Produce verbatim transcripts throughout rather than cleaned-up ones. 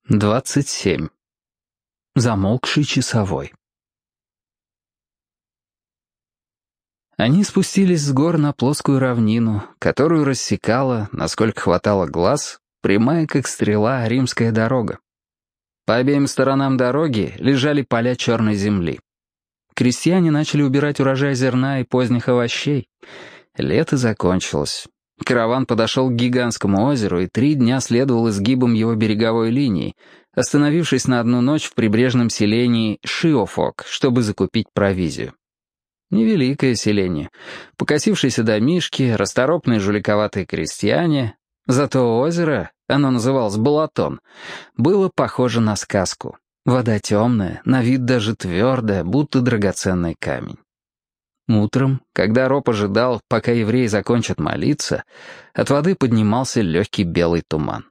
двадцать семь. Замолкший часовой. Они спустились с гор на плоскую равнину, которую рассекала, насколько хватало глаз, прямая как стрела римская дорога. По обеим сторонам дороги лежали поля черной земли. Крестьяне начали убирать урожай зерна и поздних овощей. Лето закончилось. Караван подошел к гигантскому озеру и три дня следовал изгибам его береговой линии, остановившись на одну ночь в прибрежном селении Шиофок, чтобы закупить провизию. Невеликое селение. Покосившиеся домишки, расторопные жуликоватые крестьяне. Зато озеро, оно называлось Балатон, было похоже на сказку. Вода темная, на вид даже твердая, будто драгоценный камень. Утром, когда Роб ожидал, пока евреи закончат молиться, от воды поднимался легкий белый туман.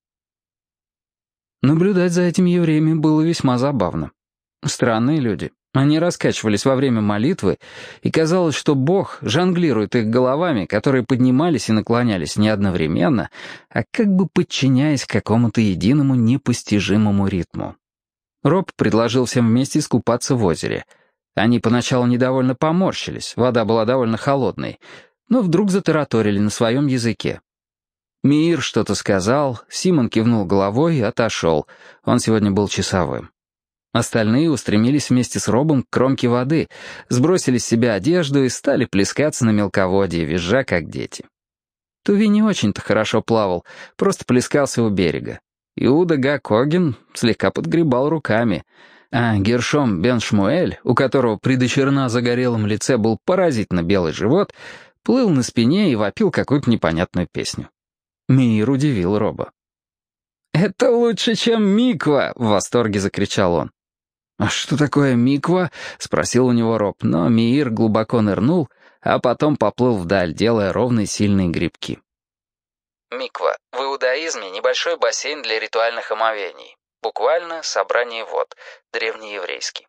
Наблюдать за этими евреями было весьма забавно. Странные люди. Они раскачивались во время молитвы, и казалось, что Бог жонглирует их головами, которые поднимались и наклонялись не одновременно, а как бы подчиняясь какому-то единому непостижимому ритму. Роб предложил всем вместе искупаться в озере. Они поначалу недовольно поморщились, вода была довольно холодной, но вдруг затараторили на своем языке. Меир что-то сказал, Симон кивнул головой и отошел, он сегодня был часовым. Остальные устремились вместе с Робом к кромке воды, сбросили с себя одежду и стали плескаться на мелководье, визжа как дети. Туви не очень-то хорошо плавал, просто плескался у берега. Иуда Га-Коген слегка подгребал руками, а Гершом бен Шмуэль, у которого при дочерна загорелом лице был поразительно белый живот, плыл на спине и вопил какую-то непонятную песню. Меир удивил Роба. «Это лучше, чем миква!» — в восторге закричал он. «А что такое миква?» — спросил у него Роб, но Меир глубоко нырнул, а потом поплыл вдаль, делая ровные сильные грибки. Миква. В иудаизме небольшой бассейн для ритуальных омовений. Буквально собрание вод. Древнееврейский.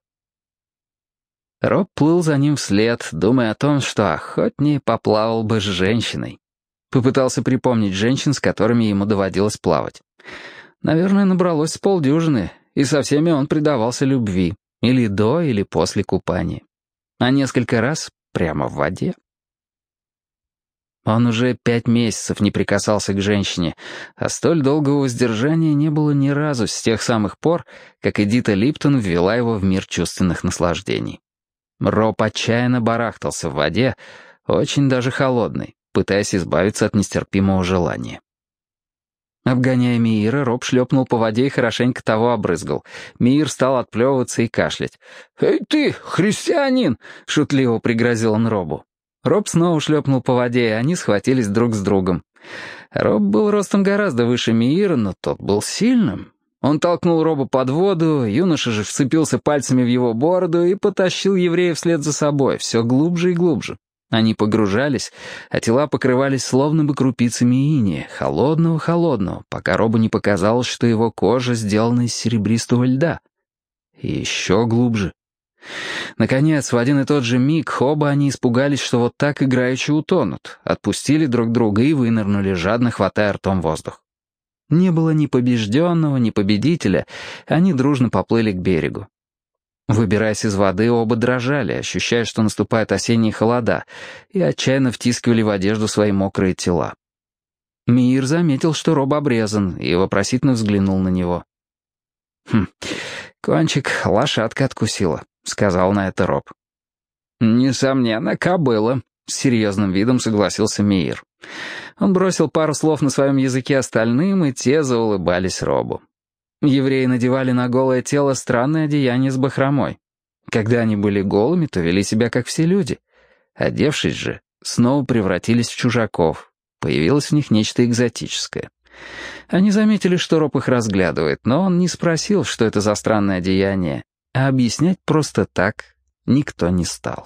Роб плыл за ним вслед, думая о том, что охотнее поплавал бы с женщиной. Попытался припомнить женщин, с которыми ему доводилось плавать. Наверное, набралось с полдюжины, и со всеми он предавался любви, или до, или после купания. А несколько раз прямо в воде. Он уже пять месяцев не прикасался к женщине, а столь долгого воздержания не было ни разу с тех самых пор, как Эдита Липтон ввела его в мир чувственных наслаждений. Роб отчаянно барахтался в воде, очень даже холодной, пытаясь избавиться от нестерпимого желания. Обгоняя Меира, Роб шлепнул по воде и хорошенько того обрызгал. Меир стал отплевываться и кашлять. «Эй ты, христианин!» — шутливо пригрозил он Робу. Роб снова шлепнул по воде, и они схватились друг с другом. Роб был ростом гораздо выше Меира, но тот был сильным. Он толкнул Роба под воду, юноша же вцепился пальцами в его бороду и потащил еврея вслед за собой, все глубже и глубже. Они погружались, а тела покрывались словно бы крупицами инея, холодного-холодного, пока Робу не показалось, что его кожа сделана из серебристого льда. И еще глубже. Наконец, в один и тот же миг оба они испугались, что вот так играючи утонут, отпустили друг друга и вынырнули, жадно хватая ртом воздух. Не было ни побежденного, ни победителя, они дружно поплыли к берегу. Выбираясь из воды, оба дрожали, ощущая, что наступают осенние холода, и отчаянно втискивали в одежду свои мокрые тела. Меир заметил, что Роб обрезан, и вопросительно взглянул на него. «Хм, кончик лошадка откусила», — сказал на это Роб. «Несомненно, кобыла», — с серьезным видом согласился Меир. Он бросил пару слов на своем языке остальным, и те заулыбались Робу. Евреи надевали на голое тело странное одеяние с бахромой. Когда они были голыми, то вели себя как все люди. Одевшись же, снова превратились в чужаков. Появилось в них нечто экзотическое. Они заметили, что Роб их разглядывает, но он не спросил, что это за странное одеяние, а объяснять просто так никто не стал.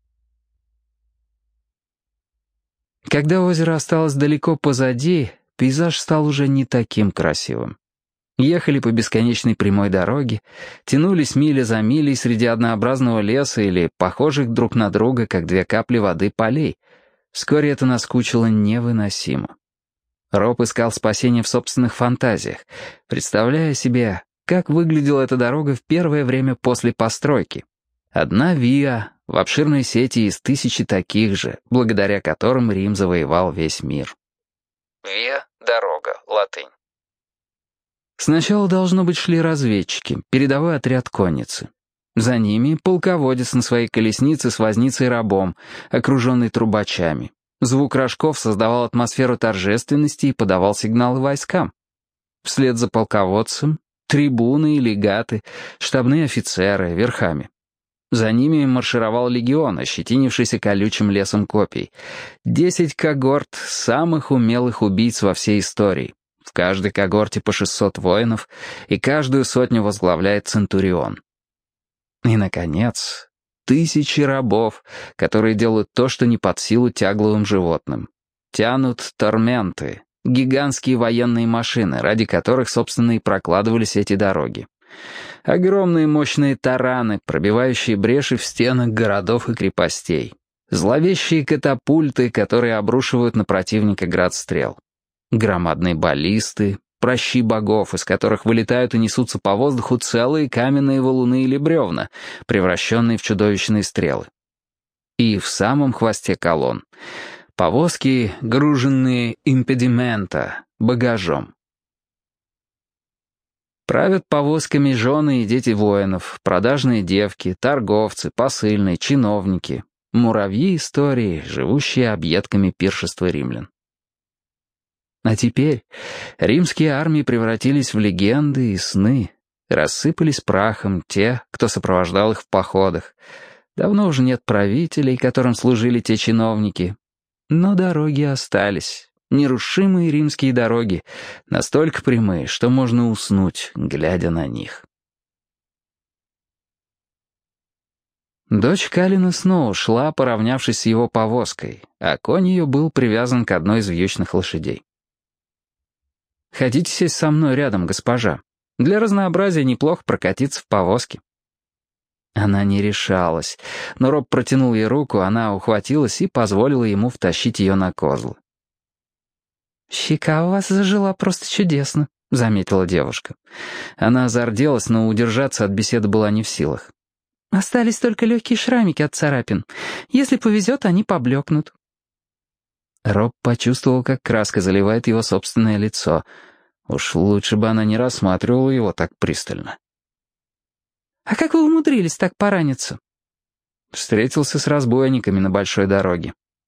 Когда озеро осталось далеко позади, пейзаж стал уже не таким красивым. Ехали по бесконечной прямой дороге, тянулись мили за милей среди однообразного леса или похожих друг на друга, как две капли воды, полей. Вскоре это наскучило невыносимо. Роб искал спасения в собственных фантазиях, представляя себе, как выглядела эта дорога в первое время после постройки. Одна виа в обширной сети из тысячи таких же, благодаря которым Рим завоевал весь мир. Виа — дорога, латынь. Сначала, должно быть, шли разведчики, передовой отряд конницы. За ними полководец на своей колеснице с возницей-рабом, окруженный трубачами. Звук рожков создавал атмосферу торжественности и подавал сигналы войскам. Вслед за полководцем — трибуны и легаты, штабные офицеры, верхами. За ними маршировал легион, ощетинившийся колючим лесом копий. Десять когорт самых умелых убийц во всей истории. В каждой когорте по шестьсот воинов, и каждую сотню возглавляет центурион. И, наконец, тысячи рабов, которые делают то, что не под силу тягловым животным. Тянут торменты, гигантские военные машины, ради которых, собственно, и прокладывались эти дороги. Огромные мощные тараны, пробивающие бреши в стенах городов и крепостей. Зловещие катапульты, которые обрушивают на противника град стрел. Громадные баллисты, пращи богов, из которых вылетают и несутся по воздуху целые каменные валуны или бревна, превращенные в чудовищные стрелы. И в самом хвосте колонн — повозки, груженные импедимента, багажом. Правят повозками жены и дети воинов, продажные девки, торговцы, посыльные, чиновники, муравьи истории, живущие объедками пиршества римлян. А теперь римские армии превратились в легенды и сны, рассыпались прахом те, кто сопровождал их в походах. Давно уже нет правителей, которым служили те чиновники. Но дороги остались, нерушимые римские дороги, настолько прямые, что можно уснуть, глядя на них. Дочь Калина снова шла, поравнявшись с его повозкой, а конь ее был привязан к одной из вьючных лошадей. «Хотите сесть со мной рядом, госпожа? Для разнообразия неплохо прокатиться в повозке». Она не решалась, но Роб протянул ей руку, она ухватилась и позволила ему втащить ее на козлы. «Щека у вас зажила просто чудесно», — заметила девушка. Она зарделась, но удержаться от беседы была не в силах. «Остались только легкие шрамики от царапин. Если повезет, они поблекнут». Роб почувствовал, как краска заливает его собственное лицо. Уж лучше бы она не рассматривала его так пристально. «А как вы умудрились так пораниться?» Встретился с разбойниками на большой дороге.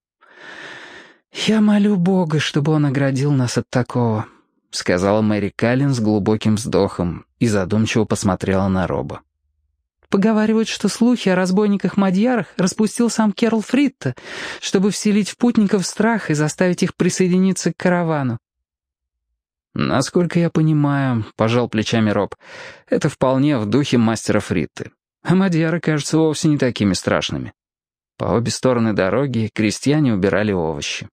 «Я молю Бога, чтобы он оградил нас от такого», — сказала Мэри Каллен с глубоким вздохом и задумчиво посмотрела на Роба. «Поговаривают, что слухи о разбойниках-мадьярах распустил сам Керл Фритта, чтобы вселить в путников страх и заставить их присоединиться к каравану». «Насколько я понимаю, — пожал плечами Роб, — это вполне в духе мастера Фритты. А мадьяры кажутся вовсе не такими страшными». По обе стороны дороги крестьяне убирали овощи.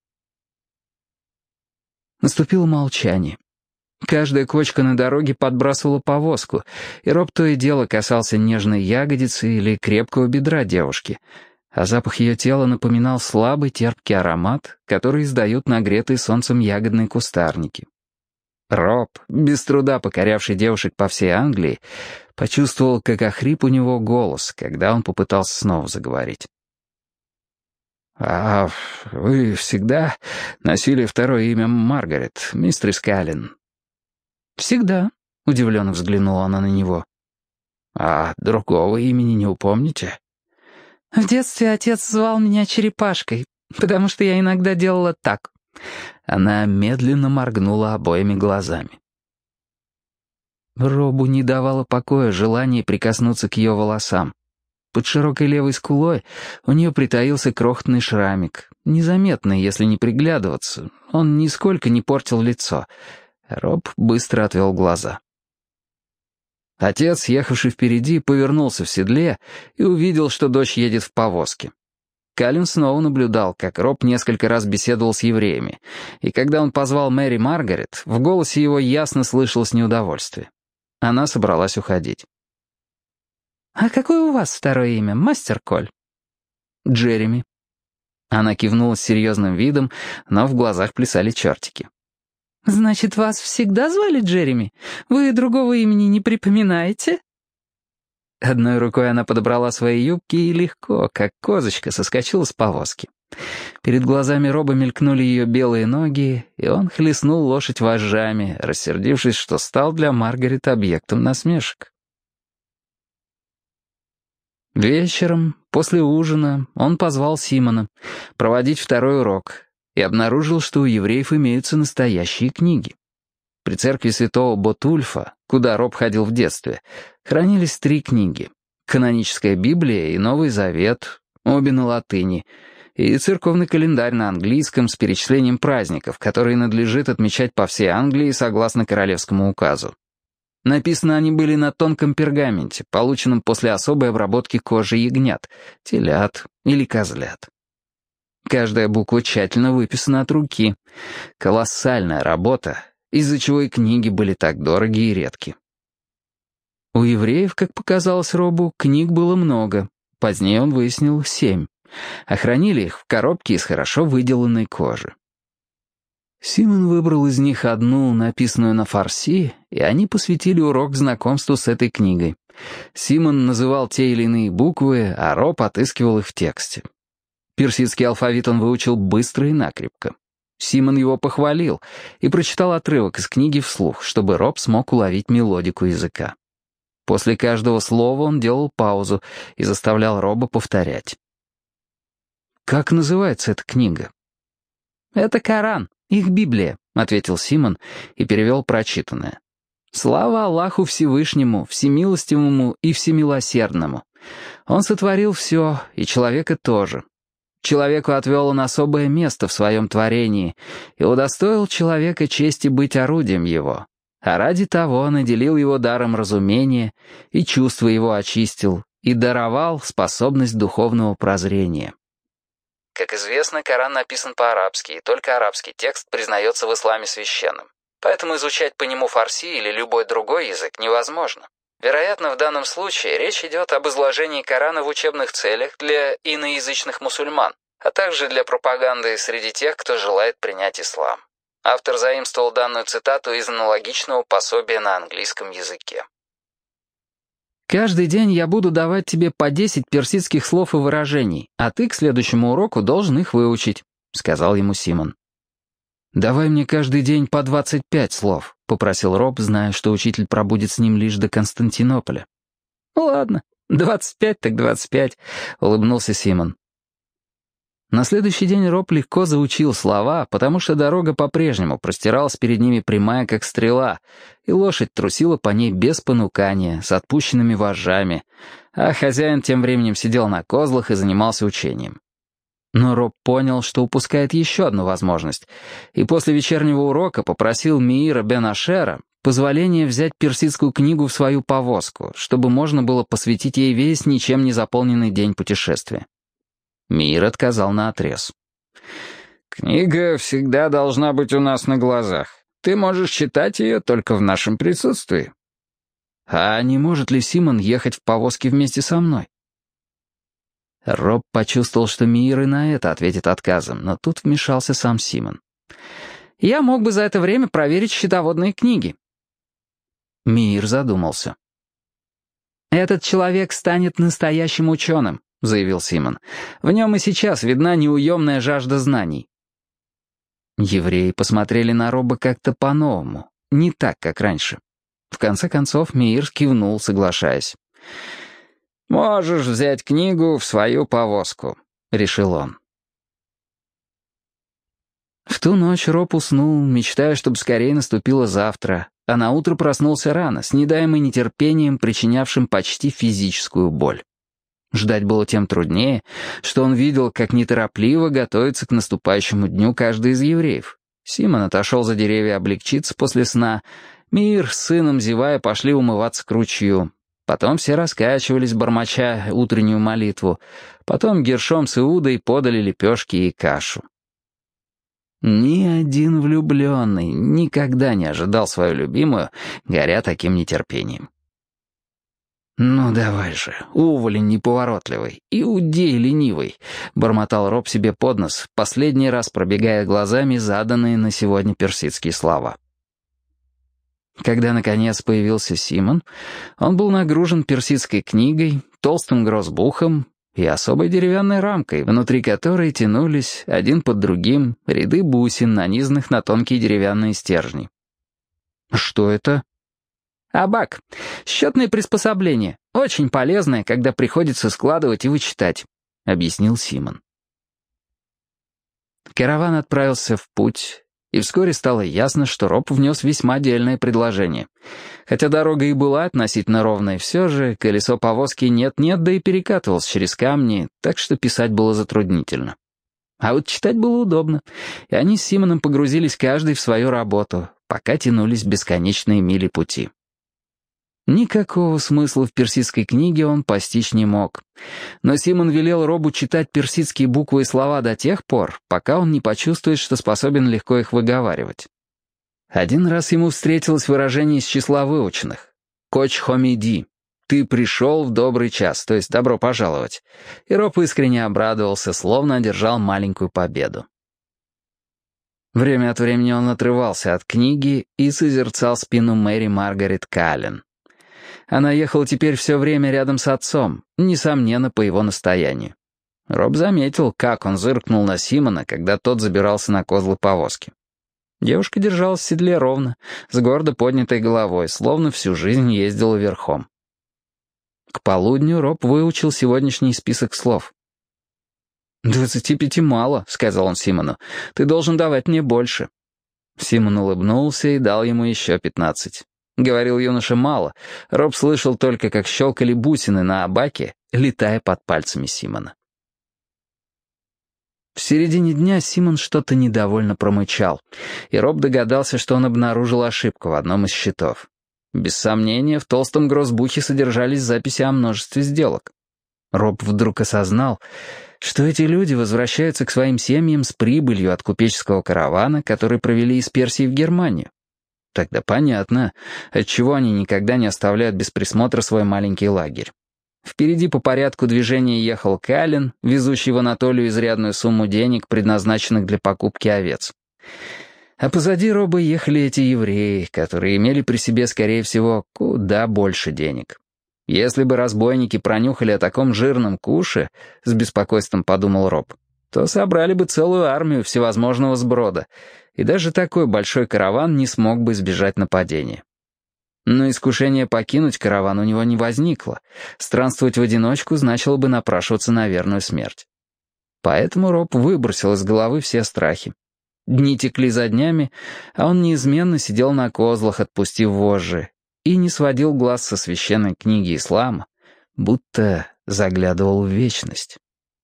Наступило молчание. Каждая кочка на дороге подбрасывала повозку, и Роб то и дело касался нежной ягодицы или крепкого бедра девушки, а запах ее тела напоминал слабый терпкий аромат, который издают нагретые солнцем ягодные кустарники. Роб, без труда покорявший девушек по всей Англии, почувствовал, как охрип у него голос, когда он попытался снова заговорить. «А вы всегда носили второе имя Маргарет, мистерис Каллен?» «Всегда», — удивленно взглянула она на него. «А другого имени не упомните?» «В детстве отец звал меня Черепашкой, потому что я иногда делала так». Она медленно моргнула обоими глазами. Робу не давало покоя желание прикоснуться к ее волосам. Под широкой левой скулой у нее притаился крохотный шрамик, незаметный, если не приглядываться. Он нисколько не портил лицо. Роб быстро отвел глаза. Отец, ехавший впереди, повернулся в седле и увидел, что дочь едет в повозке. Каллен снова наблюдал, как Роб несколько раз беседовал с евреями, и когда он позвал Мэри Маргарет, в голосе его ясно слышалось неудовольствие. Она собралась уходить. «А какое у вас второе имя, мастер Коль?» «Джереми». Она кивнула с серьезным видом, но в глазах плясали чертики. «Значит, вас всегда звали Джереми? Вы другого имени не припоминаете?» Одной рукой она подобрала свои юбки и легко, как козочка, соскочила с повозки. Перед глазами Роба мелькнули ее белые ноги, и он хлестнул лошадь вожжами, рассердившись, что стал для Маргарет объектом насмешек. Вечером, после ужина, он позвал Симона проводить второй урок и обнаружил, что у евреев имеются настоящие книги. При церкви святого Ботульфа, куда Роб ходил в детстве, хранились три книги: каноническая Библия и Новый Завет, обе на латыни, и церковный календарь на английском с перечислением праздников, которые надлежит отмечать по всей Англии согласно королевскому указу. Написаны они были на тонком пергаменте, полученном после особой обработки кожи ягнят, телят или козлят. Каждая буква тщательно выписана от руки. Колоссальная работа, из-за чего и книги были так дороги и редки. У евреев, как показалось Робу, книг было много. Позднее он выяснил семь. А хранили их в коробке из хорошо выделанной кожи. Симон выбрал из них одну, написанную на фарси, и они посвятили урок знакомству с этой книгой. Симон называл те или иные буквы, а Роб отыскивал их в тексте. Персидский алфавит он выучил быстро и накрепко. Симон его похвалил и прочитал отрывок из книги вслух, чтобы Роб смог уловить мелодику языка. После каждого слова он делал паузу и заставлял Роба повторять. «Как называется эта книга?» «Это Коран, их Библия», — ответил Симон и перевел прочитанное. «Слава Аллаху Всевышнему, Всемилостивому и Всемилосердному. Он сотворил все, и человека тоже. Человеку отвел он особое место в своем творении и удостоил человека чести быть орудием его, а ради того наделил его даром разумения и чувства его очистил и даровал способность духовного прозрения». Как известно, Коран написан по-арабски, и только арабский текст признается в исламе священным. Поэтому изучать по нему фарси или любой другой язык невозможно. Вероятно, в данном случае речь идет об изложении Корана в учебных целях для иноязычных мусульман, а также для пропаганды среди тех, кто желает принять ислам. Автор заимствовал данную цитату из аналогичного пособия на английском языке. «Каждый день я буду давать тебе по десять персидских слов и выражений, а ты к следующему уроку должен их выучить», — сказал ему Симон. «Давай мне каждый день по двадцать пять слов», — попросил Роб, зная, что учитель пробудет с ним лишь до Константинополя. «Ладно, двадцать пять так двадцать пять», — улыбнулся Симон. На следующий день Роб легко заучил слова, потому что дорога по-прежнему простиралась перед ними прямая, как стрела, и лошадь трусила по ней без понукания, с отпущенными вожжами, а хозяин тем временем сидел на козлах и занимался учением. Но Роб понял, что упускает еще одну возможность, и после вечернего урока попросил Меира бен Ашера позволения взять персидскую книгу в свою повозку, чтобы можно было посвятить ей весь ничем не заполненный день путешествия. Мир отказал наотрез. «Книга всегда должна быть у нас на глазах. Ты можешь читать ее только в нашем присутствии». «А не может ли Симон ехать в повозке вместе со мной?» Роб почувствовал, что Мир и на это ответит отказом, но тут вмешался сам Симон. «Я мог бы за это время проверить счетоводные книги». Мир задумался. «Этот человек станет настоящим ученым», — заявил Симон. «В нем и сейчас видна неуемная жажда знаний». Евреи посмотрели на Роба как-то по-новому, не так, как раньше. В конце концов Меир кивнул, соглашаясь. «Можешь взять книгу в свою повозку», — решил он. В ту ночь Роб уснул, мечтая, чтобы скорее наступило завтра, а наутро проснулся рано, с недаемым нетерпением, причинявшим почти физическую боль. Ждать было тем труднее, что он видел, как неторопливо готовится к наступающему дню каждый из евреев. Симон отошел за деревья облегчиться после сна, Мир с сыном, зевая, пошли умываться к ручью. Потом все раскачивались, бормоча утреннюю молитву. Потом Гершом с Иудой подали лепешки и кашу. Ни один влюбленный никогда не ожидал свою любимую, горя таким нетерпением. «Ну давай же, уволень неповоротливый, иудей ленивый», — бормотал Роб себе под нос, последний раз пробегая глазами заданные на сегодня персидские слова. Когда, наконец, появился Симон, он был нагружен персидской книгой, толстым грозбухом и особой деревянной рамкой, внутри которой тянулись, один под другим, ряды бусин, нанизанных на тонкие деревянные стержни. «Что это?» «Абак. Счетное приспособление. Очень полезное, когда приходится складывать и вычитать», — объяснил Симон. Караван отправился в путь, и вскоре стало ясно, что Роб внес весьма дельное предложение. Хотя дорога и была относительно ровной, все же колесо повозки нет-нет, да и перекатывалось через камни, так что писать было затруднительно. А вот читать было удобно, и они с Симоном погрузились каждый в свою работу, пока тянулись бесконечные мили пути. Никакого смысла в персидской книге он постичь не мог. Но Симон велел Робу читать персидские буквы и слова до тех пор, пока он не почувствует, что способен легко их выговаривать. Один раз ему встретилось выражение из числа выученных. «Коч хомиди» — «ты пришел в добрый час», то есть «добро пожаловать». И Роб искренне обрадовался, словно одержал маленькую победу. Время от времени он отрывался от книги и созерцал спину Мэри Маргарет Каллен. Она ехала теперь все время рядом с отцом, несомненно, по его настоянию. Роб заметил, как он зыркнул на Симона, когда тот забирался на козлы повозки. Девушка держалась в седле ровно, с гордо поднятой головой, словно всю жизнь ездила верхом. К полудню Роб выучил сегодняшний список слов. «Двадцати пяти мало», — сказал он Симону. «Ты должен давать мне больше». Симон улыбнулся и дал ему еще пятнадцать. Говорил юноша мало. Роб слышал только, как щелкали бусины на абаке, летая под пальцами Симона. В середине дня Симон что-то недовольно промычал, и Роб догадался, что он обнаружил ошибку в одном из счетов. Без сомнения, в толстом грозбухе содержались записи о множестве сделок. Роб вдруг осознал, что эти люди возвращаются к своим семьям с прибылью от купеческого каравана, который провели из Персии в Германию. Тогда понятно, отчего они никогда не оставляют без присмотра свой маленький лагерь. Впереди по порядку движения ехал Каллен, везущий в Анатолию изрядную сумму денег, предназначенных для покупки овец. А позади Роба ехали эти евреи, которые имели при себе, скорее всего, куда больше денег. Если бы разбойники пронюхали о таком жирном куше, с беспокойством подумал Роб, то собрали бы целую армию всевозможного сброда, и даже такой большой караван не смог бы избежать нападения. Но искушение покинуть караван у него не возникло. Странствовать в одиночку значило бы напрашиваться на верную смерть. Поэтому Роб выбросил из головы все страхи. Дни текли за днями, а он неизменно сидел на козлах, отпустив вожжи, и не сводил глаз со священной книги ислама, будто заглядывал в вечность.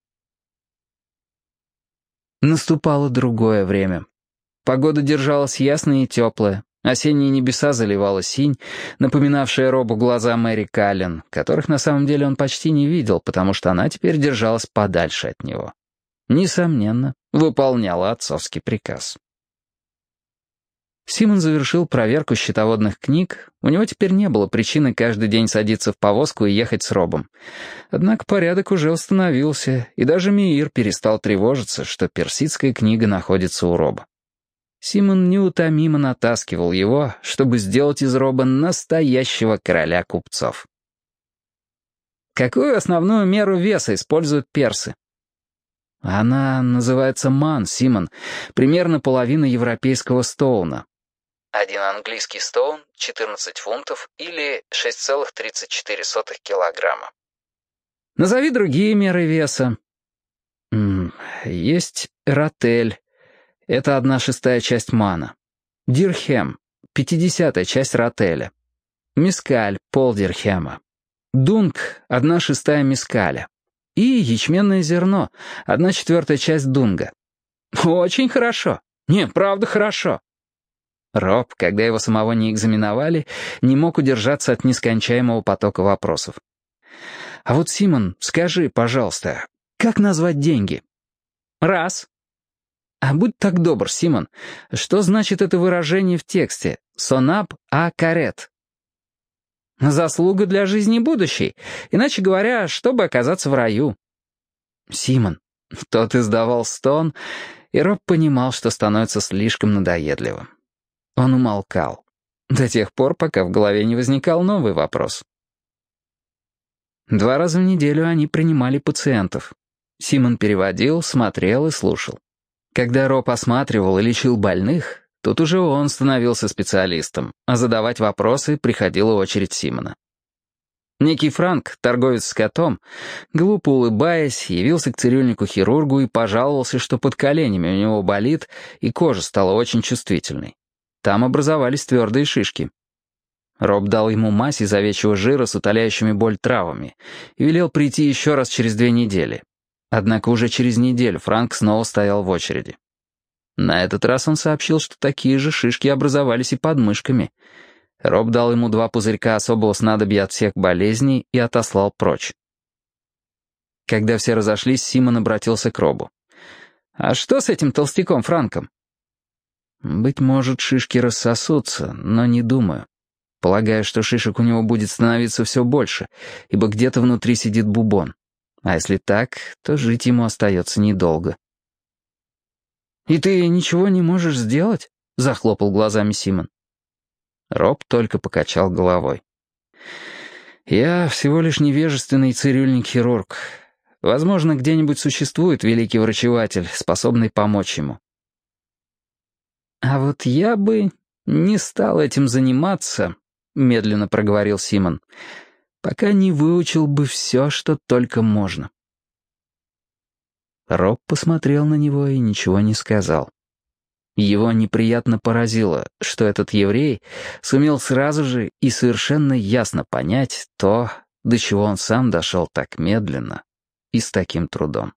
Наступало другое время. Погода держалась ясная и теплая. Осенние небеса заливала синь, напоминавшая Робу глаза Мэри Каллен, которых на самом деле он почти не видел, потому что она теперь держалась подальше от него. Несомненно, выполняла отцовский приказ. Симон завершил проверку счетоводных книг. У него теперь не было причины каждый день садиться в повозку и ехать с Робом. Однако порядок уже установился, и даже Меир перестал тревожиться, что персидская книга находится у Роба. Симон неутомимо натаскивал его, чтобы сделать из Роба настоящего короля купцов. Какую основную меру веса используют персы? Она называется ман, Симон, примерно половина европейского стоуна. Один английский стоун — четырнадцать фунтов или шесть целых тридцать четыре сотых килограмма. Назови другие меры веса. М, Есть ротель. Это одна шестая часть мана. Дирхем — пятидесятая часть ротеля. Мискаль — полдирхема. Дунг — одна шестая мискаля. И ячменное зерно — одна четвертая часть дунга. Очень хорошо. Не, правда хорошо. Роб, когда его самого не экзаменовали, не мог удержаться от нескончаемого потока вопросов. «А вот, Симон, скажи, пожалуйста, как назвать деньги?» Раз. «А будь так добр, Симон, что значит это выражение в тексте «сонаб а карет»?» Заслуга для жизни будущей. Иначе говоря, чтобы оказаться в раю. Симон. Тот издавал стон, и Роб понимал, что становится слишком надоедливым. Он умолкал. До тех пор, пока в голове не возникал новый вопрос. Два раза в неделю они принимали пациентов. Симон переводил, смотрел и слушал. Когда Роб осматривал и лечил больных, тут уже он становился специалистом, а задавать вопросы приходила очередь Симона. Некий Франк, торговец скотом, глупо улыбаясь, явился к цирюльнику-хирургу и пожаловался, что под коленями у него болит, и кожа стала очень чувствительной. Там образовались твердые шишки. Роб дал ему мазь из овечьего жира с утоляющими боль травами и велел прийти еще раз через две недели. Однако уже через неделю Франк снова стоял в очереди. На этот раз он сообщил, что такие же шишки образовались и под мышками. Роб дал ему два пузырька особого снадобья от всех болезней и отослал прочь. Когда все разошлись, Симон обратился к Робу. «А что с этим толстяком Франком?» «Быть может, шишки рассосутся, но не думаю. Полагаю, что шишек у него будет становиться все больше, ибо где-то внутри сидит бубон. А если так, то жить ему остается недолго». «И ты ничего не можешь сделать?» — захлопал глазами Симон. Роб только покачал головой. «Я всего лишь невежественный цирюльник-хирург. Возможно, где-нибудь существует великий врачеватель, способный помочь ему». «А вот я бы не стал этим заниматься», — медленно проговорил Симон, «пока не выучил бы все, что только можно». Роб посмотрел на него и ничего не сказал. Его неприятно поразило, что этот еврей сумел сразу же и совершенно ясно понять то, до чего он сам дошел так медленно и с таким трудом.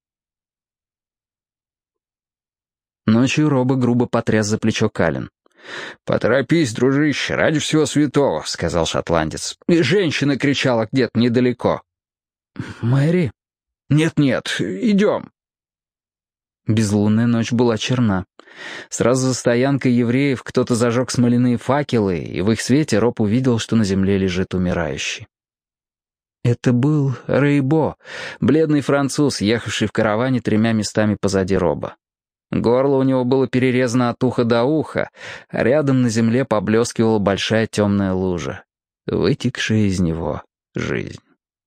Ночью Роба грубо потряс за плечо Калин. «Поторопись, дружище, ради всего святого», — сказал шотландец. «И женщина кричала где-то недалеко». «Мэри?» «Нет-нет, идем». Безлунная ночь была черна. Сразу за стоянкой евреев кто-то зажег смоляные факелы, и в их свете Роб увидел, что на земле лежит умирающий. Это был Рейбо, бледный француз, ехавший в караване тремя местами позади Роба. Горло у него было перерезано от уха до уха, а рядом на земле поблескивала большая темная лужа, вытекшая из него жизнь.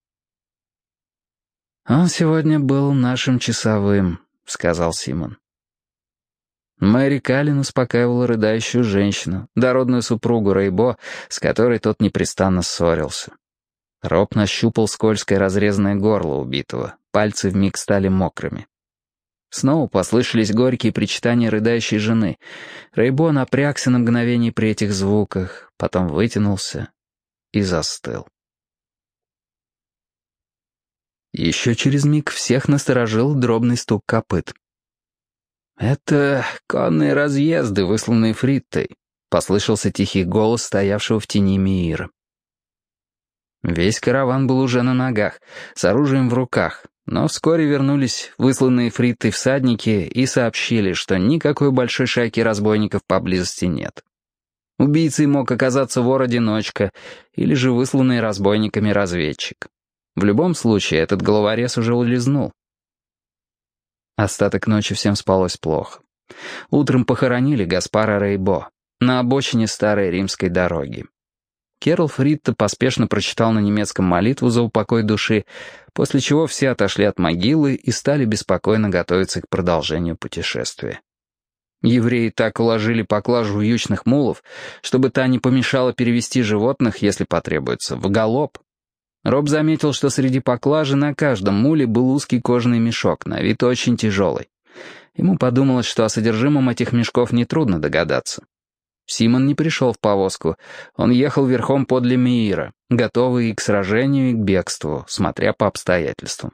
«Он сегодня был нашим часовым», — сказал Симон. Мэри Каллен успокаивала рыдающую женщину, дородную супругу Рейбо, с которой тот непрестанно ссорился. Роб нащупал скользкое разрезанное горло убитого, пальцы вмиг стали мокрыми. Снова послышались горькие причитания рыдающей жены. Рейбо напрягся на мгновение при этих звуках, потом вытянулся и застыл. Еще через миг всех насторожил дробный стук копыт. «Это конные разъезды, высланные Фриттой», — послышался тихий голос стоявшего в тени Меира. Весь караван был уже на ногах, с оружием в руках, но вскоре вернулись высланные Фриттой всадники и сообщили, что никакой большой шайки разбойников поблизости нет. Убийцей мог оказаться вор-одиночка или же высланный разбойниками разведчик. В любом случае, этот головорез уже улизнул. Остаток ночи всем спалось плохо. Утром похоронили Гаспара Рейбо на обочине старой римской дороги. Керл Фритта поспешно прочитал на немецком молитву за упокой души, после чего все отошли от могилы и стали беспокойно готовиться к продолжению путешествия. Евреи так уложили поклажу вьючных мулов, чтобы та не помешала перевести животных, если потребуется, в галоп. Роб заметил, что среди поклажи на каждом муле был узкий кожаный мешок, на вид очень тяжелый. Ему подумалось, что о содержимом этих мешков нетрудно догадаться. Симон не пришел в повозку, он ехал верхом подле Меира, готовый и к сражению, и к бегству, смотря по обстоятельствам.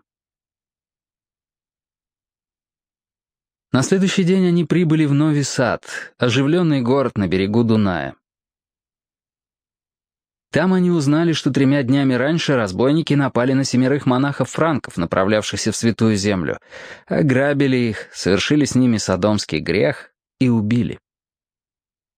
На следующий день они прибыли в Нови Сад, оживленный город на берегу Дуная. Там они узнали, что тремя днями раньше разбойники напали на семерых монахов-франков, направлявшихся в Святую Землю, ограбили их, совершили с ними содомский грех и убили.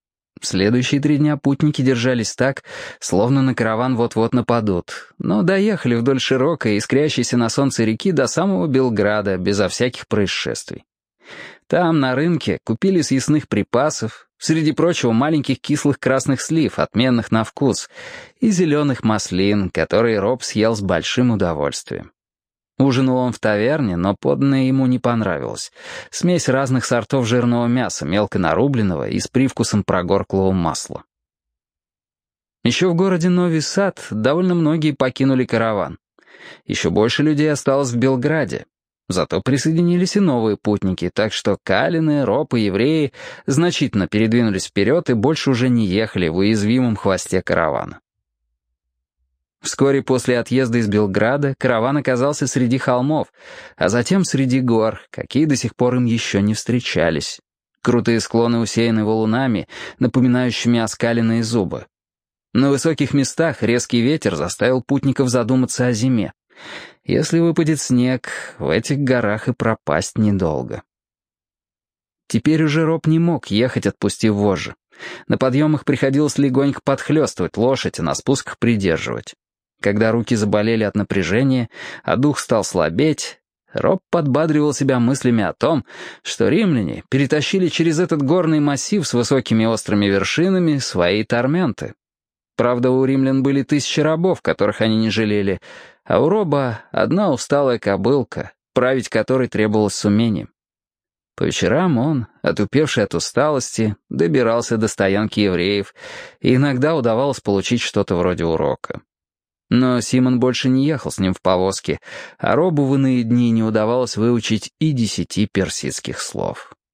Следующие три дня путники держались так, словно на караван вот-вот нападут, но доехали вдоль широкой, искрящейся на солнце реки до самого Белграда, безо всяких происшествий. Там, на рынке, купили съестных припасов, среди прочего маленьких кислых красных слив, отменных на вкус, и зеленых маслин, которые Роб съел с большим удовольствием. Ужинал он в таверне, но поданное ему не понравилось. Смесь разных сортов жирного мяса, мелко нарубленного и с привкусом прогорклого масла. Еще в городе Нови Сад довольно многие покинули караван. Еще больше людей осталось в Белграде. Зато присоединились и новые путники, так что калины, Роб и евреи значительно передвинулись вперед и больше уже не ехали в уязвимом хвосте каравана. Вскоре после отъезда из Белграда караван оказался среди холмов, а затем среди гор, какие до сих пор им еще не встречались. Крутые склоны усеяны валунами, напоминающими оскаленные зубы. На высоких местах резкий ветер заставил путников задуматься о зиме. Если выпадет снег, в этих горах и пропасть недолго. Теперь уже Роб не мог ехать, отпустив вожжи. На подъемах приходилось легонько подхлестывать лошадь, а на спусках придерживать. Когда руки заболели от напряжения, а дух стал слабеть, Роб подбадривал себя мыслями о том, что римляне перетащили через этот горный массив с высокими острыми вершинами свои торменты. Правда, у римлян были тысячи рабов, которых они не жалели, а у Роба одна усталая кобылка, править которой требовалось с умением. По вечерам он, отупевший от усталости, добирался до стоянки евреев, и иногда удавалось получить что-то вроде урока. Но Симон больше не ехал с ним в повозке, а Робу в иные дни не удавалось выучить и десяти персидских слов.